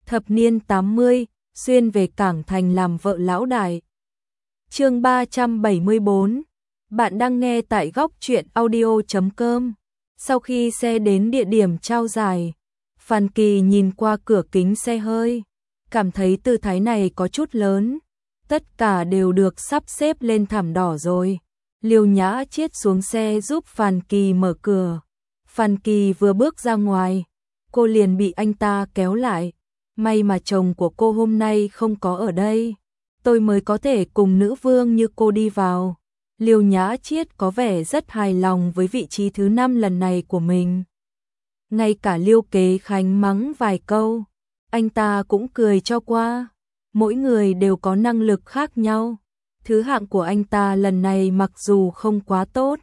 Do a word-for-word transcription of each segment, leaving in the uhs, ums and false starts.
thập niên tám mươi, xuyên về Cảng Thành làm vợ lão đại. Chương ba trăm bảy mươi tư. Bạn đang nghe tại góc truyện audio chấm com. Sau khi xe đến địa điểm trao giải, Phan Kỳ nhìn qua cửa kính xe hơi, cảm thấy tư thái này có chút lớn. Tất cả đều được sắp xếp lên thảm đỏ rồi. Liêu Nhã Chiết xuống xe giúp Phan Kỳ mở cửa. Phan Kỳ vừa bước ra ngoài, cô liền bị anh ta kéo lại. May mà chồng của cô hôm nay không có ở đây, tôi mới có thể cùng nữ vương như cô đi vào. Liêu Nhã Chiết có vẻ rất hài lòng với vị trí thứ năm lần này của mình. Ngay cả Liêu Kế Khánh mắng vài câu, anh ta cũng cười cho qua. Mỗi người đều có năng lực khác nhau. Thứ hạng của anh ta lần này mặc dù không quá tốt,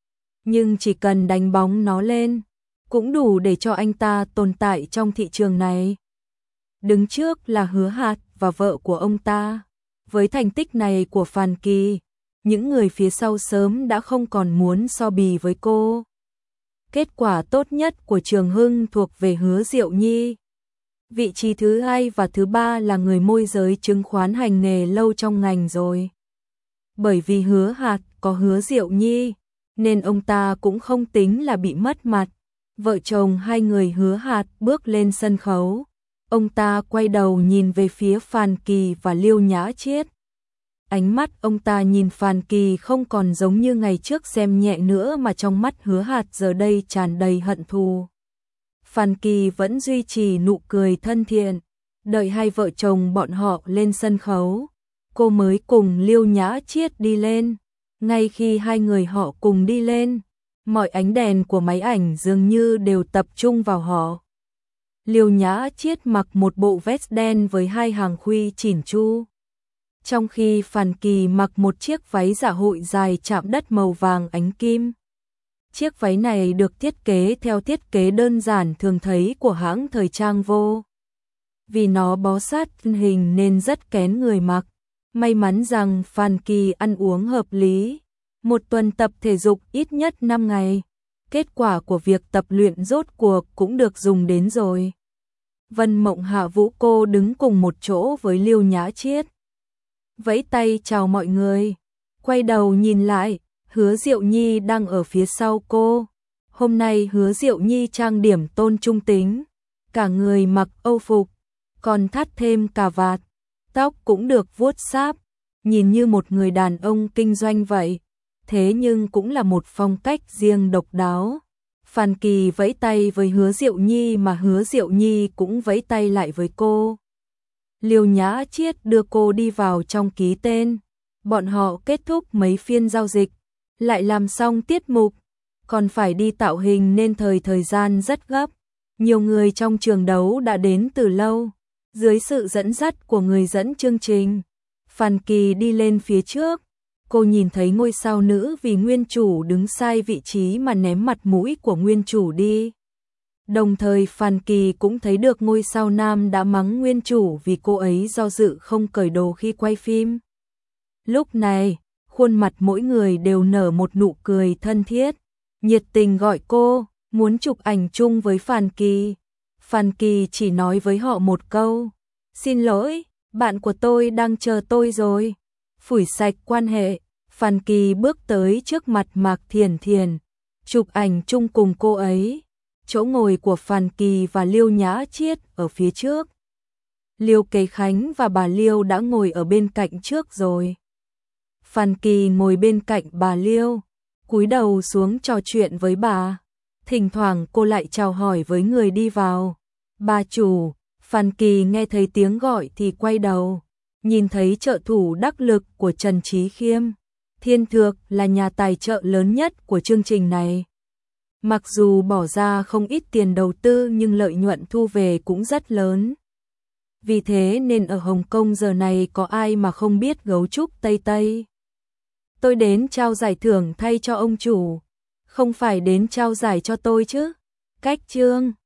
nhưng chỉ cần đánh bóng nó lên, cũng đủ để cho anh ta tồn tại trong thị trường này. Đứng trước là Hứa Hạt và vợ của ông ta. Với thành tích này của Phan Kỳ, những người phía sau sớm đã không còn muốn so bì với cô. Kết quả tốt nhất của Trường Hưng thuộc về Hứa Diệu Nhi. Vị trí thứ hai và thứ ba là người môi giới chứng khoán hành nghề lâu trong ngành rồi. Bởi vì Hứa Hạt có Hứa Diệu Nhi, nên ông ta cũng không tính là bị mất mặt. Vợ chồng hai người Hứa Hạt bước lên sân khấu. Ông ta quay đầu nhìn về phía Phan Kỳ và Liêu Nhã Chiết. Ánh mắt ông ta nhìn Phan Kỳ không còn giống như ngày trước xem nhẹ nữa, mà trong mắt Hứa Hạt giờ đây tràn đầy hận thù. Phan Kỳ vẫn duy trì nụ cười thân thiện. Đợi hai vợ chồng bọn họ lên sân khấu, cô mới cùng Liêu Nhã Chiết đi lên. Ngay khi hai người họ cùng đi lên, mọi ánh đèn của máy ảnh dường như đều tập trung vào họ. Liêu Nhã Chiết mặc một bộ vest đen với hai hàng khuy chỉn chu, trong khi Phan Kỳ mặc một chiếc váy dạ hội dài chạm đất màu vàng ánh kim. Chiếc váy này được thiết kế theo thiết kế đơn giản thường thấy của hãng thời trang Vô. Vì nó bó sát thân hình nên rất kén người mặc. May mắn rằng Phan Kỳ ăn uống hợp lý, một tuần tập thể dục ít nhất năm ngày. Kết quả của việc tập luyện rốt cuộc cũng được dùng đến rồi. Vân Mộng Hạ Vũ cô đứng cùng một chỗ với Liêu Nhã Chiết, vẫy tay chào mọi người. Quay đầu nhìn lại, Hứa Diệu Nhi đang ở phía sau cô. Hôm nay Hứa Diệu Nhi trang điểm tôn trung tính, cả người mặc âu phục, còn thắt thêm cà vạt, tóc cũng được vuốt sáp, nhìn như một người đàn ông kinh doanh vậy. Thế nhưng cũng là một phong cách riêng độc đáo. Phan Kỳ vẫy tay với Hứa Diệu Nhi mà Hứa Diệu Nhi cũng vẫy tay lại với cô. Liêu Nhã Chiết đưa cô đi vào trong ký tên. Bọn họ kết thúc mấy phiên giao dịch, lại làm xong tiết mục, còn phải đi tạo hình nên thời thời gian rất gấp. Nhiều người trong trường đấu đã đến từ lâu. Dưới sự dẫn dắt của người dẫn chương trình, Phan Kỳ đi lên phía trước. Cô nhìn thấy ngôi sao nữ vì nguyên chủ đứng sai vị trí mà ném mặt mũi của nguyên chủ đi. Đồng thời Phan Kỳ cũng thấy được ngôi sao nam đã mắng nguyên chủ vì cô ấy do dự không cởi đồ khi quay phim. Lúc này, khuôn mặt mỗi người đều nở một nụ cười thân thiết, nhiệt tình gọi cô, muốn chụp ảnh chung với Phan Kỳ. Phan Kỳ chỉ nói với họ một câu, xin lỗi, bạn của tôi đang chờ tôi rồi. Phủi sạch quan hệ, Phan Kỳ bước tới trước mặt Mạc Thiển Thiển, chụp ảnh chung cùng cô ấy. Chỗ ngồi của Phan Kỳ và Liêu Nhã Chiết ở phía trước. Liêu Kế Khánh và bà Liêu đã ngồi ở bên cạnh trước rồi. Phan Kỳ ngồi bên cạnh bà Liêu, cúi đầu xuống trò chuyện với bà. Thỉnh thoảng cô lại chào hỏi với người đi vào. Bà chủ. Phan Kỳ nghe thấy tiếng gọi thì quay đầu, nhìn thấy trợ thủ đắc lực của Trần Trí Khiêm. Thiên Thược là nhà tài trợ lớn nhất của chương trình này. Mặc dù bỏ ra không ít tiền đầu tư nhưng lợi nhuận thu về cũng rất lớn. Vì thế nên ở Hồng Kông giờ này có ai mà không biết gấu trúc Tây Tây. Tôi đến trao giải thưởng thay cho ông chủ, không phải đến trao giải cho tôi chứ. Cách chương